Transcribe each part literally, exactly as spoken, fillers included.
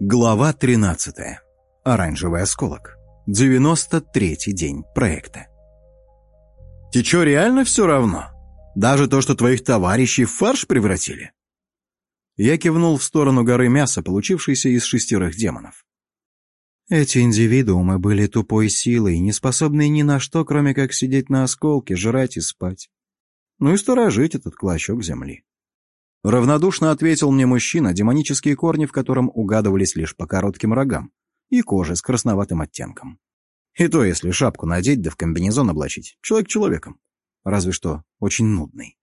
Глава тринадцатая. Оранжевый осколок. девяносто третий день проекта. «Тебе чё, реально все равно? Даже то, что твоих товарищей в фарш превратили?» Я кивнул в сторону горы мяса, получившейся из шестерых демонов. Эти индивидуумы были тупой силой, не способные ни на что, кроме как сидеть на осколке, жрать и спать. Ну и сторожить этот клочок земли. Равнодушно ответил мне мужчина, демонические корни в котором угадывались лишь по коротким рогам и коже с красноватым оттенком. И то, если шапку надеть да в комбинезон облачить, человек человеком. Разве что очень нудный.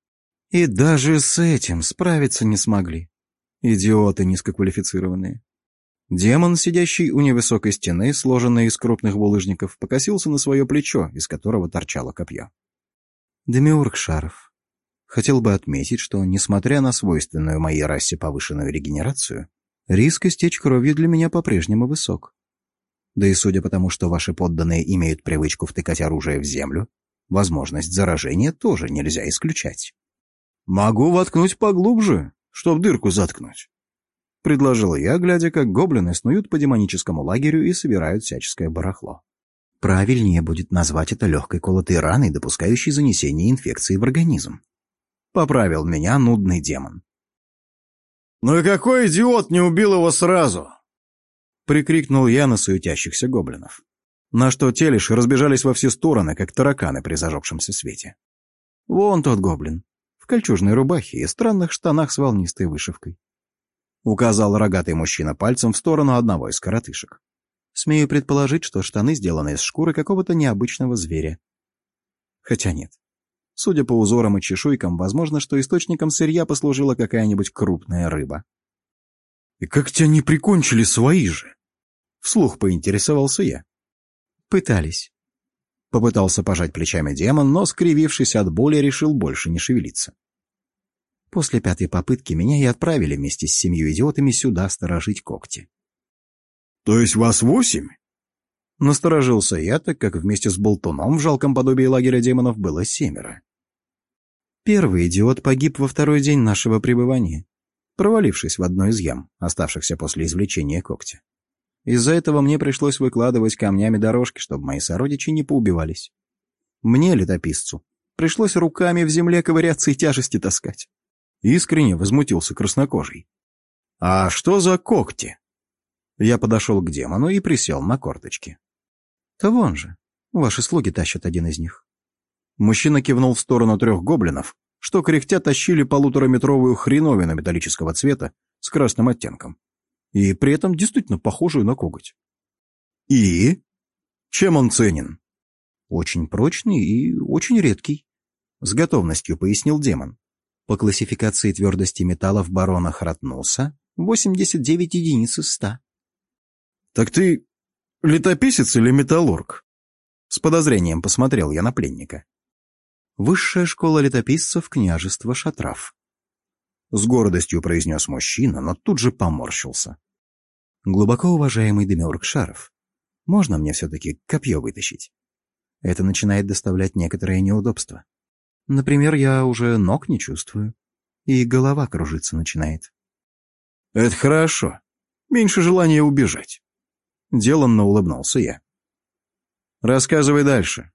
И даже с этим справиться не смогли. Идиоты низкоквалифицированные. Демон, сидящий у невысокой стены, сложенной из крупных булыжников, покосился на свое плечо, из которого торчало копье. Демиург Шаров. Хотел бы отметить, что, несмотря на свойственную моей расе повышенную регенерацию, риск истечь кровью для меня по-прежнему высок. Да и судя по тому, что ваши подданные имеют привычку втыкать оружие в землю, возможность заражения тоже нельзя исключать. «Могу воткнуть поглубже, чтоб дырку заткнуть», — предложил я, глядя, как гоблины снуют по демоническому лагерю и собирают всяческое барахло. Правильнее будет назвать это легкой колотой раной, допускающей занесение инфекции в организм. Поправил меня нудный демон. «Ну и какой идиот не убил его сразу?» Прикрикнул я на суетящихся гоблинов. На что те лишь разбежались во все стороны, как тараканы при зажегшемся свете. Вон тот гоблин, в кольчужной рубахе и странных штанах с волнистой вышивкой. Указал рогатый мужчина пальцем в сторону одного из коротышек. Смею предположить, что штаны сделаны из шкуры какого-то необычного зверя. Хотя нет. Судя по узорам и чешуйкам, возможно, что источником сырья послужила какая-нибудь крупная рыба. «И как тебя не прикончили свои же?» Вслух поинтересовался я. «Пытались». Попытался пожать плечами демон, но, скривившись от боли, решил больше не шевелиться. После пятой попытки меня и отправили вместе с семью идиотами сюда сторожить когти. «То есть вас восемь?» Насторожился я, так как вместе с болтуном в жалком подобии лагеря демонов было семеро. Первый идиот погиб во второй день нашего пребывания, провалившись в одну из ям, оставшихся после извлечения когтя. Из-за этого мне пришлось выкладывать камнями дорожки, чтобы мои сородичи не поубивались. Мне, летописцу, пришлось руками в земле ковыряться и тяжести таскать. Искренне возмутился краснокожий. «А что за когти?» Я подошел к демону и присел на корточки. «Да вон же, ваши слуги тащат один из них». Мужчина кивнул в сторону трех гоблинов, что кряхтя тащили полутораметровую хреновину металлического цвета с красным оттенком, и при этом действительно похожую на коготь. «И? Чем он ценен?» «Очень прочный и очень редкий», — с готовностью пояснил демон. По классификации твердости металлов барона Хратнуса восемьдесят девять единиц из ста. «Так ты летописец или металлург?» С подозрением посмотрел я на пленника. «Высшая школа летописцев княжества Шатрав», — с гордостью произнес мужчина, но тут же поморщился. «Глубоко уважаемый Демиург Шаров, можно мне все-таки копье вытащить? Это начинает доставлять некоторые неудобства. Например, я уже ног не чувствую, и голова кружиться начинает». «Это хорошо. Меньше желания убежать». Деланно улыбнулся я. «Рассказывай дальше.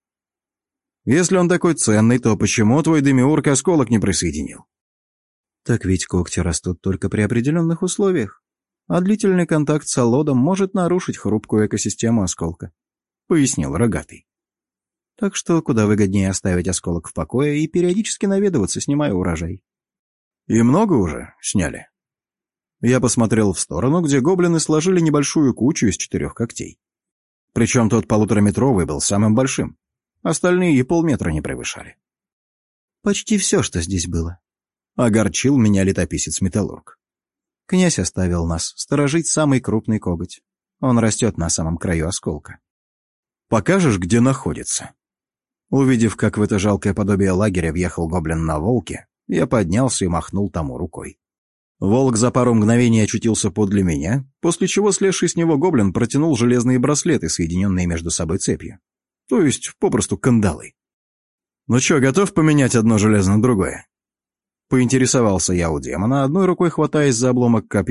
Если он такой ценный, то почему твой демиург осколок не присоединил?» «Так ведь когти растут только при определенных условиях, а длительный контакт с аллодом может нарушить хрупкую экосистему осколка», — пояснил рогатый. «Так что куда выгоднее оставить осколок в покое и периодически наведываться, снимая урожай». «И много уже сняли?» Я посмотрел в сторону, где гоблины сложили небольшую кучу из четырех когтей. Причем тот полутораметровый был самым большим. Остальные и полметра не превышали. «Почти все, что здесь было», — огорчил меня летописец-металлург. «Князь оставил нас сторожить самый крупный коготь. Он растет на самом краю осколка». «Покажешь, где находится?» Увидев, как в это жалкое подобие лагеря въехал гоблин на волке, я поднялся и махнул тому рукой. Волк за пару мгновений очутился подле меня, после чего слезший с него гоблин протянул железные браслеты, соединенные между собой цепью. То есть, попросту кандалы. «Ну чё, готов поменять одно железо на другое?» Поинтересовался я у демона, одной рукой хватаясь за обломок копья,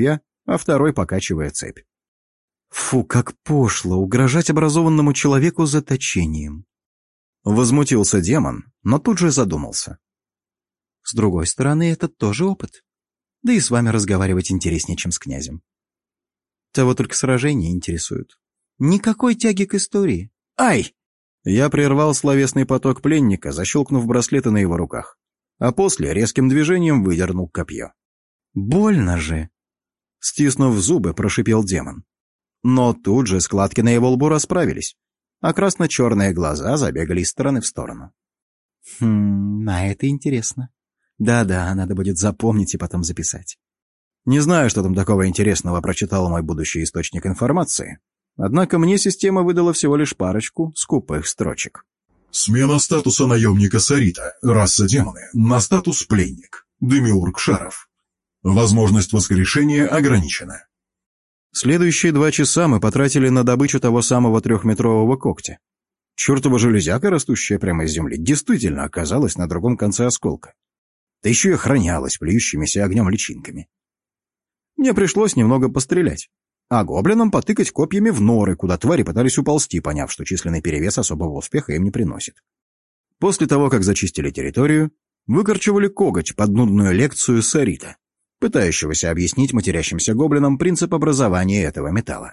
а второй покачивая цепь. Фу, как пошло угрожать образованному человеку заточением. Возмутился демон, но тут же задумался. С другой стороны, это тоже опыт. Да и с вами разговаривать интереснее, чем с князем. Того только сражения интересуют. Никакой тяги к истории. Ай! Я прервал словесный поток пленника, защелкнув браслеты на его руках, а после резким движением выдернул копье. Больно же! Стиснув зубы, прошипел демон. Но тут же складки на его лбу расправились, а красно-черные глаза забегали из стороны в сторону. Хм, а это интересно. Да-да, надо будет запомнить и потом записать. Не знаю, что там такого интересного прочитал мой будущий источник информации, однако мне система выдала всего лишь парочку скупых строчек. Смена статуса наемника Сарита, раса демоны, на статус пленник, Демиург Шаров. Возможность воскрешения ограничена. Следующие два часа мы потратили на добычу того самого трехметрового когтя. Чертова железяка, растущая прямо из земли, действительно оказалась на другом конце осколка. Да еще и охранялась плюющимися огнем личинками. Мне пришлось немного пострелять, а гоблинам потыкать копьями в норы, куда твари пытались уползти, поняв, что численный перевес особого успеха им не приносит. После того, как зачистили территорию, выкорчевали коготь под нудную лекцию Сарита, пытающегося объяснить матерящимся гоблинам принцип образования этого металла.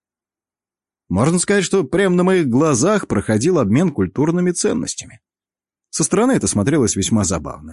Можно сказать, что прямо на моих глазах проходил обмен культурными ценностями. Со стороны это смотрелось весьма забавно.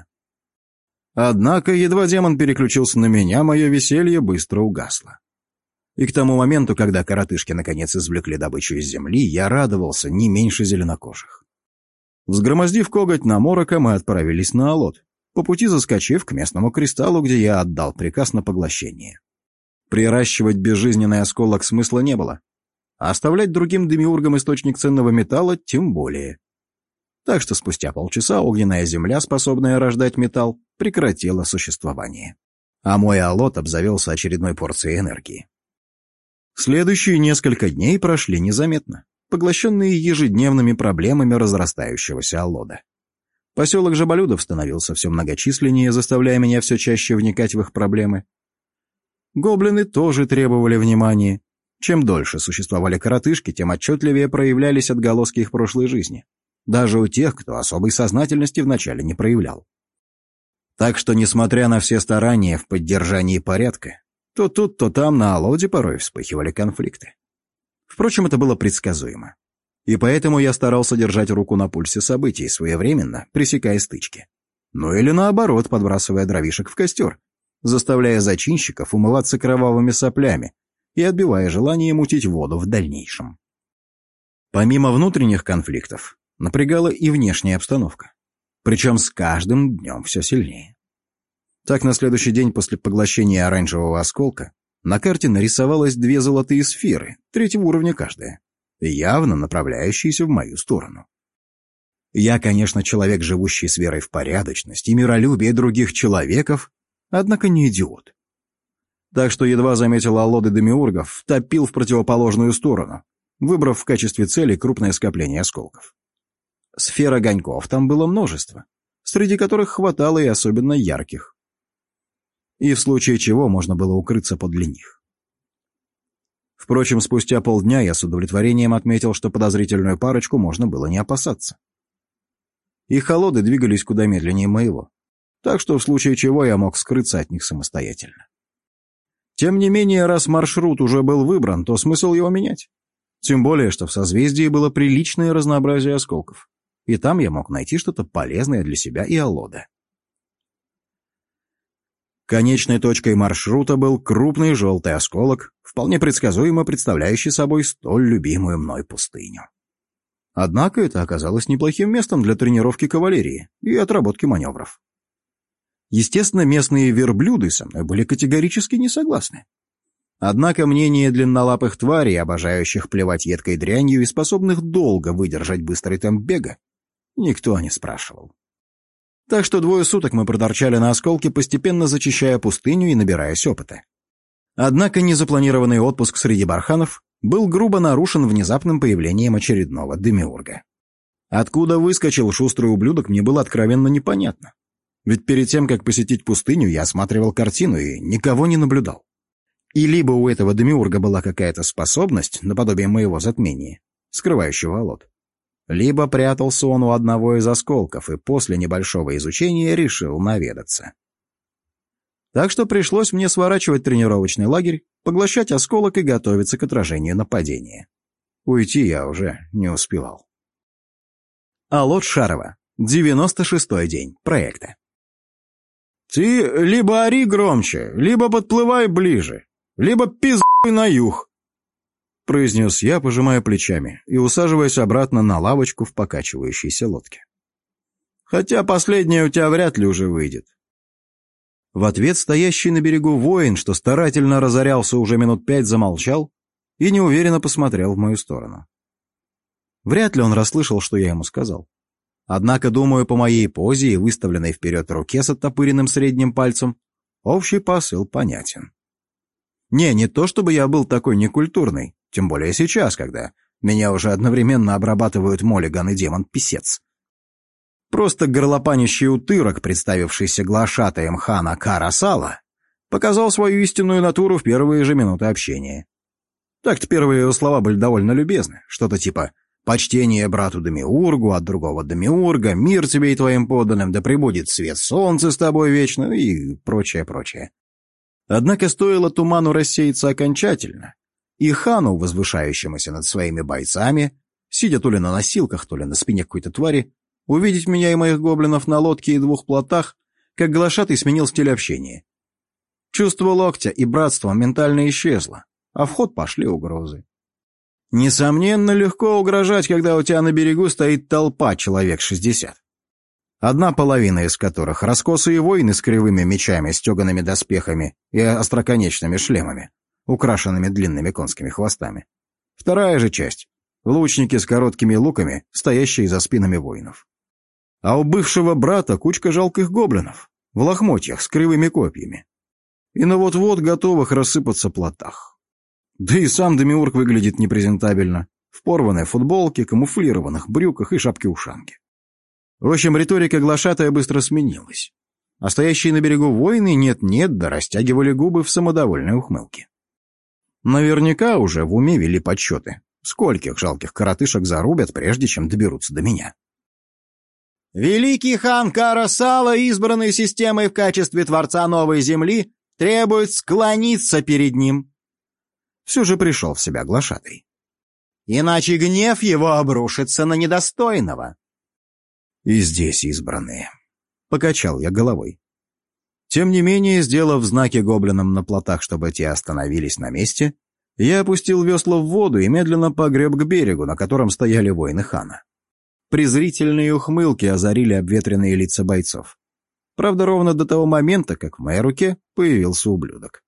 Однако, едва демон переключился на меня, мое веселье быстро угасло. И к тому моменту, когда коротышки наконец извлекли добычу из земли, я радовался не меньше зеленокожих. Взгромоздив коготь на морока, мы отправились на Алот, по пути заскочив к местному кристаллу, где я отдал приказ на поглощение. Приращивать безжизненный осколок смысла не было, а оставлять другим демиургам источник ценного металла тем более. Так что спустя полчаса огненная земля, способная рождать металл, прекратила существование. А мой Алот обзавелся очередной порцией энергии. Следующие несколько дней прошли незаметно, поглощенные ежедневными проблемами разрастающегося Алода. Поселок Жаболюдов становился все многочисленнее, заставляя меня все чаще вникать в их проблемы. Гоблины тоже требовали внимания. Чем дольше существовали коротышки, тем отчетливее проявлялись отголоски их прошлой жизни. Даже у тех, кто особой сознательности вначале не проявлял. Так что, несмотря на все старания в поддержании порядка, то тут, то там на Алоде порой вспыхивали конфликты. Впрочем, это было предсказуемо. И поэтому я старался держать руку на пульсе событий, своевременно пресекая стычки. Ну или наоборот, подбрасывая дровишек в костер, заставляя зачинщиков умываться кровавыми соплями и отбивая желание мутить воду в дальнейшем. Помимо внутренних конфликтов, напрягала и внешняя обстановка. Причем с каждым днем все сильнее. Так, на следующий день после поглощения оранжевого осколка на карте нарисовалось две золотые сферы, третьего уровня каждая, явно направляющиеся в мою сторону. Я, конечно, человек, живущий с верой в порядочность и миролюбие других человеков, однако не идиот. Так что едва заметил Алоды демиургов, топил в противоположную сторону, выбрав в качестве цели крупное скопление осколков. Сфер огоньков там было множество, среди которых хватало и особенно ярких. И в случае чего можно было укрыться подле них. Впрочем, спустя полдня я с удовлетворением отметил, что подозрительную парочку можно было не опасаться. Их Алоды двигались куда медленнее моего, так что в случае чего я мог скрыться от них самостоятельно. Тем не менее, раз маршрут уже был выбран, то смысл его менять. Тем более, что в созвездии было приличное разнообразие осколков, и там я мог найти что-то полезное для себя и Алода. Конечной точкой маршрута был крупный желтый осколок, вполне предсказуемо представляющий собой столь любимую мной пустыню. Однако это оказалось неплохим местом для тренировки кавалерии и отработки маневров. Естественно, местные верблюды со мной были категорически не согласны. Однако мнение длиннолапых тварей, обожающих плевать едкой дрянью и способных долго выдержать быстрый темп бега, никто не спрашивал. Так что двое суток мы проторчали на осколке, постепенно зачищая пустыню и набираясь опыта. Однако незапланированный отпуск среди барханов был грубо нарушен внезапным появлением очередного демиурга. Откуда выскочил шустрый ублюдок, мне было откровенно непонятно. Ведь перед тем, как посетить пустыню, я осматривал картину и никого не наблюдал. И либо у этого демиурга была какая-то способность, наподобие моего затмения, скрывающего Алот, либо прятался он у одного из осколков и после небольшого изучения решил наведаться. Так что пришлось мне сворачивать тренировочный лагерь, поглощать осколок и готовиться к отражению нападения. Уйти я уже не успевал. Алот Шарова. девяносто шестой день проекта. «Ты либо ори громче, либо подплывай ближе, либо пиздуй на юг», — произнес я, пожимая плечами и усаживаясь обратно на лавочку в покачивающейся лодке. «Хотя последнее у тебя вряд ли уже выйдет». В ответ стоящий на берегу воин, что старательно разорялся уже минут пять, замолчал и неуверенно посмотрел в мою сторону. Вряд ли он расслышал, что я ему сказал. Однако, думаю, по моей позе и выставленной вперед руке с оттопыренным средним пальцем, общий посыл понятен. Не, не то чтобы я был такой некультурный, тем более сейчас, когда меня уже одновременно обрабатывают Моллиган и демон-писец. Просто горлопанящий утырок, представившийся глашатаем хана Кара-Сала, показал свою истинную натуру в первые же минуты общения. Так-то первые его слова были довольно любезны, что-то типа «почтение брату Демиургу, от другого Демиурга, мир тебе и твоим подданным, да пребудет свет солнца с тобой вечно» и прочее-прочее. Однако стоило туману рассеяться окончательно, и хану, возвышающемуся над своими бойцами, сидя то ли на носилках, то ли на спине какой-то твари, увидеть меня и моих гоблинов на лодке и двух плотах, как глашатый сменил стиль общения. Чувство локтя и братства моментально исчезло, а в ход пошли угрозы. Несомненно, легко угрожать, когда у тебя на берегу стоит толпа человек шестьдесят. Одна половина из которых — раскосые воины с кривыми мечами, стегаными доспехами и остроконечными шлемами, украшенными длинными конскими хвостами. Вторая же часть — лучники с короткими луками, стоящие за спинами воинов. А у бывшего брата кучка жалких гоблинов, в лохмотьях с кривыми копьями. И на вот-вот готовых рассыпаться плотах. Да и сам Демиург выглядит непрезентабельно, в порванной футболке, камуфлированных брюках и шапке-ушанке. В общем, риторика глашатая быстро сменилась, а стоящие на берегу воины нет-нет да растягивали губы в самодовольной ухмылке. Наверняка уже в уме вели подсчеты, скольких жалких коротышек зарубят, прежде чем доберутся до меня. «Великий хан Кара-Сала, избранный системой в качестве Творца Новой Земли, требует склониться перед ним». Все же пришел в себя глашатый. «Иначе гнев его обрушится на недостойного». «И здесь избранные», — покачал я головой. Тем не менее, сделав знаки гоблинам на плотах, чтобы те остановились на месте, я опустил весла в воду и медленно погреб к берегу, на котором стояли воины хана. Презрительные ухмылки озарили обветренные лица бойцов. Правда, ровно до того момента, как в моей руке появился ублюдок.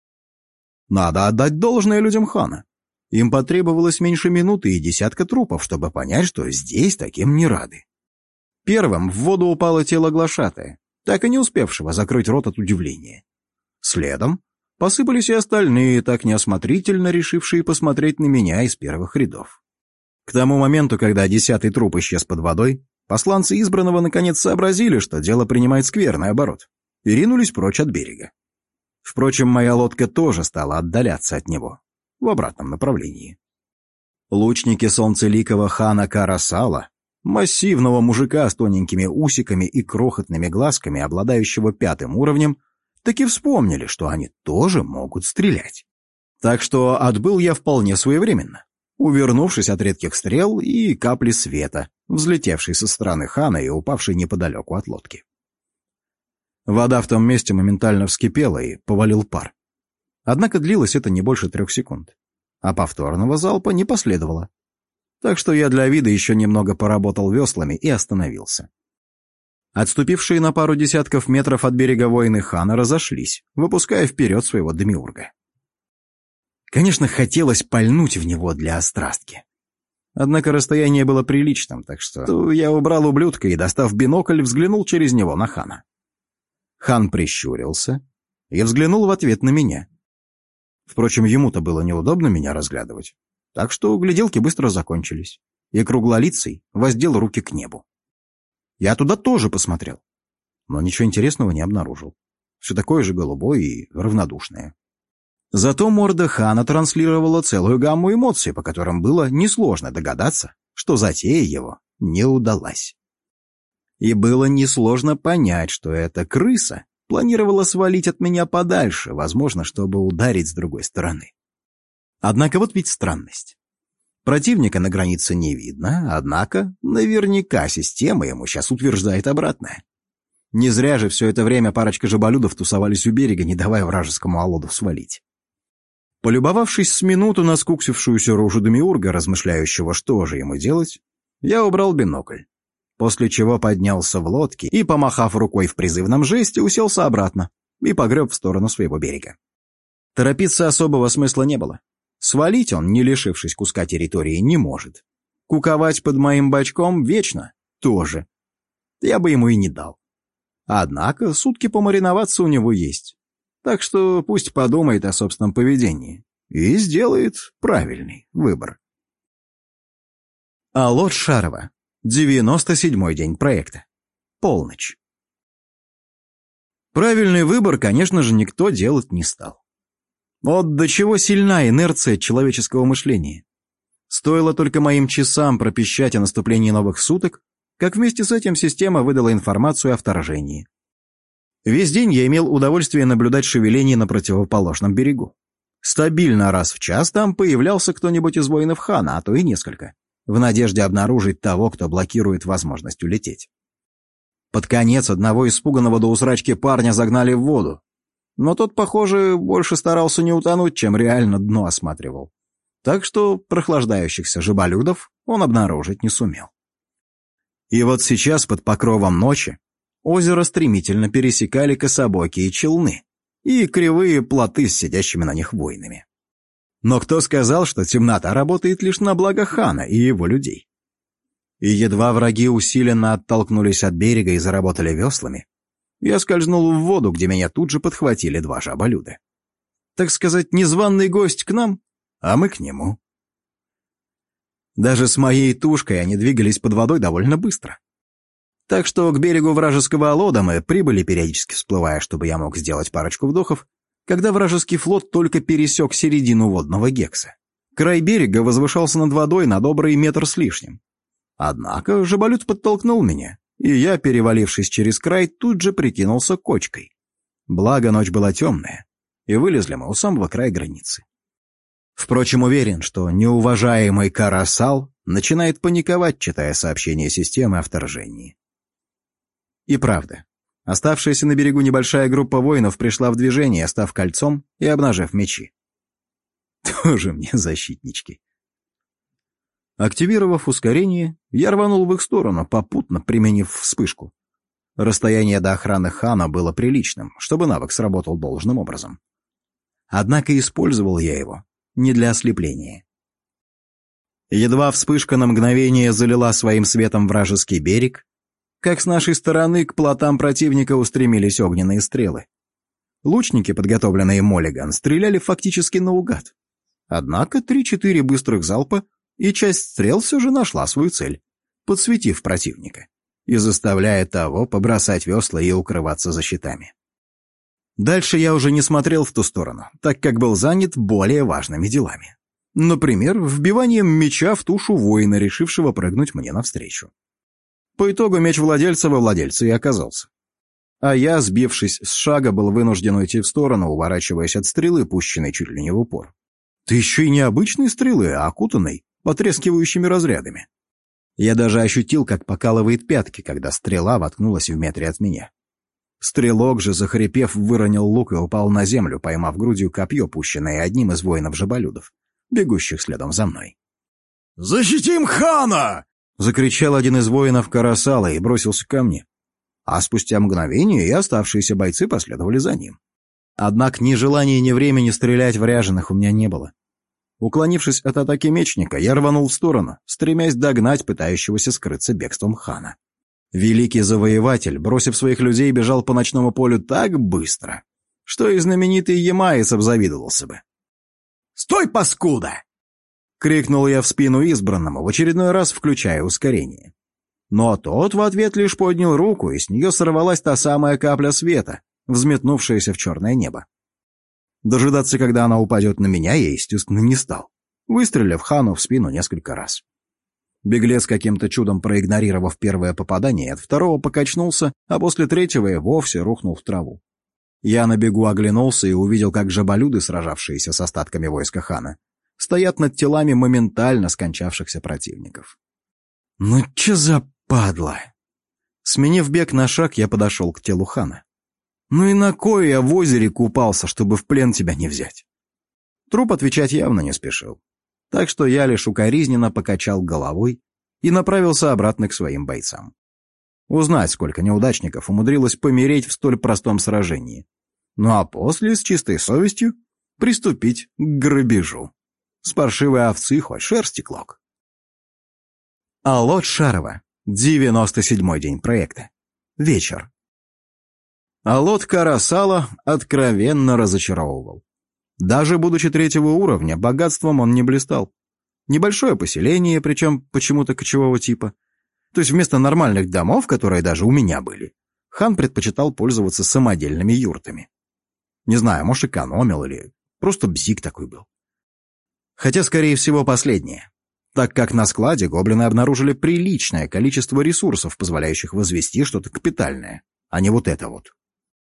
Надо отдать должное людям хана. Им потребовалось меньше минуты и десятка трупов, чтобы понять, что здесь таким не рады. Первым в воду упало тело глашатая, так и не успевшего закрыть рот от удивления. Следом посыпались и остальные, так неосмотрительно решившие посмотреть на меня из первых рядов. К тому моменту, когда десятый труп исчез под водой, посланцы избранного наконец сообразили, что дело принимает скверный оборот, и ринулись прочь от берега. Впрочем, моя лодка тоже стала отдаляться от него, в обратном направлении. Лучники солнцеликого хана Кара-Сала, массивного мужика с тоненькими усиками и крохотными глазками, обладающего пятым уровнем, таки вспомнили, что они тоже могут стрелять. Так что отбыл я вполне своевременно, увернувшись от редких стрел и капли света, взлетевшей со стороны хана и упавшей неподалеку от лодки. Вода в том месте моментально вскипела и повалил пар. Однако длилось это не больше трех секунд, а повторного залпа не последовало. Так что я для вида еще немного поработал веслами и остановился. Отступившие на пару десятков метров от берега воины хана разошлись, выпуская вперед своего демиурга. Конечно, хотелось пальнуть в него для острастки. Однако расстояние было приличным, так что я убрал ублюдка и, достав бинокль, взглянул через него на хана. Хан прищурился и взглянул в ответ на меня. Впрочем, ему-то было неудобно меня разглядывать, так что гляделки быстро закончились, и круглолицый воздел руки к небу. Я туда тоже посмотрел, но ничего интересного не обнаружил. Все такое же голубое и равнодушное. Зато морда хана транслировала целую гамму эмоций, по которым было несложно догадаться, что затея его не удалась. И было несложно понять, что эта крыса планировала свалить от меня подальше, возможно, чтобы ударить с другой стороны. Однако вот ведь странность. Противника на границе не видно, однако наверняка система ему сейчас утверждает обратное. Не зря же все это время парочка жаболюдов тусовались у берега, не давая вражескому Алоду свалить. Полюбовавшись с минуту на скуксившуюся рожу Демиурга, размышляющего, что же ему делать, я убрал бинокль, после чего поднялся в лодке и, помахав рукой в призывном жесте, уселся обратно и погреб в сторону своего берега. Торопиться особого смысла не было. Свалить он, не лишившись куска территории, не может. Куковать под моим бочком вечно тоже. Я бы ему и не дал. Однако сутки помариноваться у него есть. Так что пусть подумает о собственном поведении и сделает правильный выбор. Алот Шарова. девяносто седьмой день проекта. Полночь. Правильный выбор, конечно же, никто делать не стал. Вот до чего сильна инерция человеческого мышления. Стоило только моим часам пропищать о наступлении новых суток, как вместе с этим система выдала информацию о вторжении. Весь день я имел удовольствие наблюдать шевеление на противоположном берегу. Стабильно раз в час там появлялся кто-нибудь из воинов хана, а то и несколько, в надежде обнаружить того, кто блокирует возможность улететь. Под конец одного испуганного до усрачки парня загнали в воду, но тот, похоже, больше старался не утонуть, чем реально дно осматривал. Так что прохлаждающихся жаболюдов он обнаружить не сумел. И вот сейчас под покровом ночи озеро стремительно пересекали кособокие челны и кривые плоты с сидящими на них воинами. Но кто сказал, что темнота работает лишь на благо хана и его людей? И едва враги усиленно оттолкнулись от берега и заработали веслами, я скользнул в воду, где меня тут же подхватили два жаболюда. Так сказать, незваный гость к нам, а мы к нему. Даже с моей тушкой они двигались под водой довольно быстро. Так что к берегу вражеского Алода мы прибыли, периодически всплывая, чтобы я мог сделать парочку вдохов, когда вражеский флот только пересек середину водного гекса. Край берега возвышался над водой на добрый метр с лишним. Однако жаболют подтолкнул меня, и я, перевалившись через край, тут же прикинулся кочкой. Благо, ночь была темная, и вылезли мы у самого края границы. Впрочем, уверен, что неуважаемый Карасал начинает паниковать, читая сообщения системы о вторжении. И правда, оставшаяся на берегу небольшая группа воинов пришла в движение, став кольцом и обнажив мечи. Тоже мне защитнички. Активировав ускорение, я рванул в их сторону, попутно применив вспышку. Расстояние до охраны хана было приличным, чтобы навык сработал должным образом. Однако использовал я его не для ослепления. Едва вспышка на мгновение залила своим светом вражеский берег, как с нашей стороны к плотам противника устремились огненные стрелы. Лучники, подготовленные Моллиган, стреляли фактически наугад. Однако три-четыре быстрых залпа, и часть стрел все же нашла свою цель, подсветив противника и заставляя того побросать весла и укрываться за щитами. Дальше я уже не смотрел в ту сторону, так как был занят более важными делами. Например, вбиванием меча в тушу воина, решившего прыгнуть мне навстречу. По итогу меч владельца во владельце и оказался. А я, сбившись с шага, был вынужден уйти в сторону, уворачиваясь от стрелы, пущенной чуть ли не в упор. Да еще и не обычной стрелы, а окутанной потрескивающими разрядами. Я даже ощутил, как покалывает пятки, когда стрела воткнулась в метре от меня. Стрелок же, захрипев, выронил лук и упал на землю, поймав грудью копье, пущенное одним из воинов-жаболюдов, бегущих следом за мной. «Защитим хана!» — закричал один из воинов Карасала и бросился ко мне. А спустя мгновение и оставшиеся бойцы последовали за ним. Однако ни желания, ни времени стрелять в ряженых у меня не было. Уклонившись от атаки мечника, я рванул в сторону, стремясь догнать пытающегося скрыться бегством хана. Великий завоеватель, бросив своих людей, бежал по ночному полю так быстро, что и знаменитый Ямаец обзавидовался бы. «Стой, паскуда!» — крикнул я в спину избранному, в очередной раз включая ускорение. Но тот в ответ лишь поднял руку, и с нее сорвалась та самая капля света, взметнувшаяся в черное небо. Дожидаться, когда она упадет на меня, я, естественно, не стал, выстрелив Хану в спину несколько раз. Беглец, каким-то чудом проигнорировав первое попадание, от второго покачнулся, а после третьего и вовсе рухнул в траву. Я на бегу оглянулся и увидел, как жаболюды, сражавшиеся с остатками войска Хана, стоят над телами моментально скончавшихся противников. Ну че за падла! Сменив бег на шаг, я подошел к телу Хана. Ну и на кой я в озере купался, чтобы в плен тебя не взять? Труп отвечать явно не спешил, так что я лишь укоризненно покачал головой и направился обратно к своим бойцам. Узнать, сколько неудачников умудрилось помереть в столь простом сражении. Ну а после, с чистой совестью, приступить к грабежу. С паршивой овцы хоть шерсти клок. Алот Шарова. девяносто седьмой день проекта. Вечер. Алот Карасала откровенно разочаровывал. Даже будучи третьего уровня, богатством он не блистал. Небольшое поселение, причем почему-то кочевого типа. То есть вместо нормальных домов, которые даже у меня были, хан предпочитал пользоваться самодельными юртами. Не знаю, может, экономил или просто бзик такой был. Хотя, скорее всего, последнее, так как на складе гоблины обнаружили приличное количество ресурсов, позволяющих возвести что-то капитальное, а не вот это вот.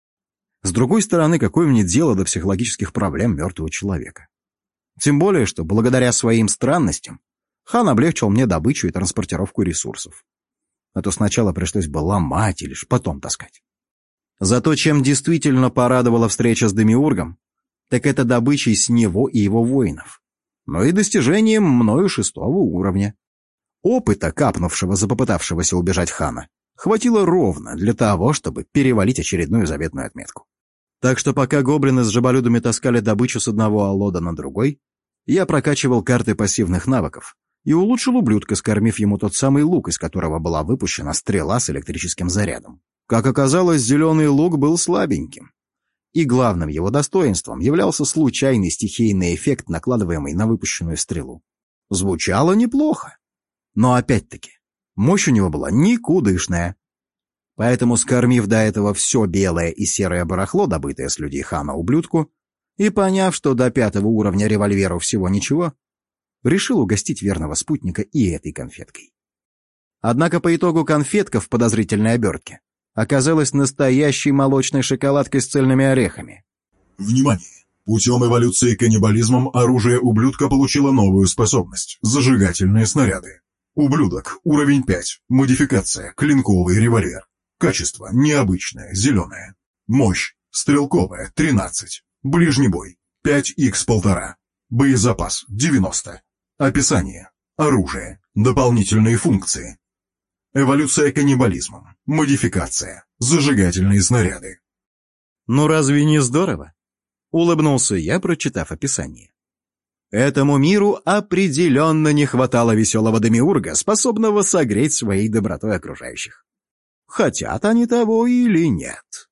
С другой стороны, какое мне дело до психологических проблем мертвого человека? Тем более, что благодаря своим странностям хан облегчил мне добычу и транспортировку ресурсов. А то сначала пришлось бы ломать и лишь потом таскать. Зато чем действительно порадовала встреча с Демиургом, так это добычей с него и его воинов, но и достижением мною шестого уровня. Опыта, капнувшего за попытавшегося убежать хана, хватило ровно для того, чтобы перевалить очередную заветную отметку. Так что пока гоблины с жаболюдами таскали добычу с одного алода на другой, я прокачивал карты пассивных навыков и улучшил ублюдка, скормив ему тот самый лук, из которого была выпущена стрела с электрическим зарядом. Как оказалось, зеленый лук был слабеньким, и главным его достоинством являлся случайный стихийный эффект, накладываемый на выпущенную стрелу. Звучало неплохо, но опять-таки мощь у него была никудышная. Поэтому, скормив до этого все белое и серое барахло, добытое с людей хана ублюдку, и поняв, что до пятого уровня револьверу всего ничего, решил угостить верного спутника и этой конфеткой. Однако по итогу конфетка в подозрительной обертке оказалась настоящей молочной шоколадкой с цельными орехами. Внимание! Путем эволюции каннибализмом оружие ублюдка получило новую способность – зажигательные снаряды. Ублюдок, уровень пять, модификация, клинковый револьвер. Качество – необычное, зеленое. Мощь – стрелковая, тринадцать. Ближний бой – пять икс полтора. Боезапас – девяносто. Описание. Оружие. Дополнительные функции. Эволюция каннибализмом. Модификация. Зажигательные снаряды. Ну разве не здорово? Улыбнулся я, прочитав описание. Этому миру определенно не хватало веселого демиурга, способного согреть своей добротой окружающих. Хотят они того или нет.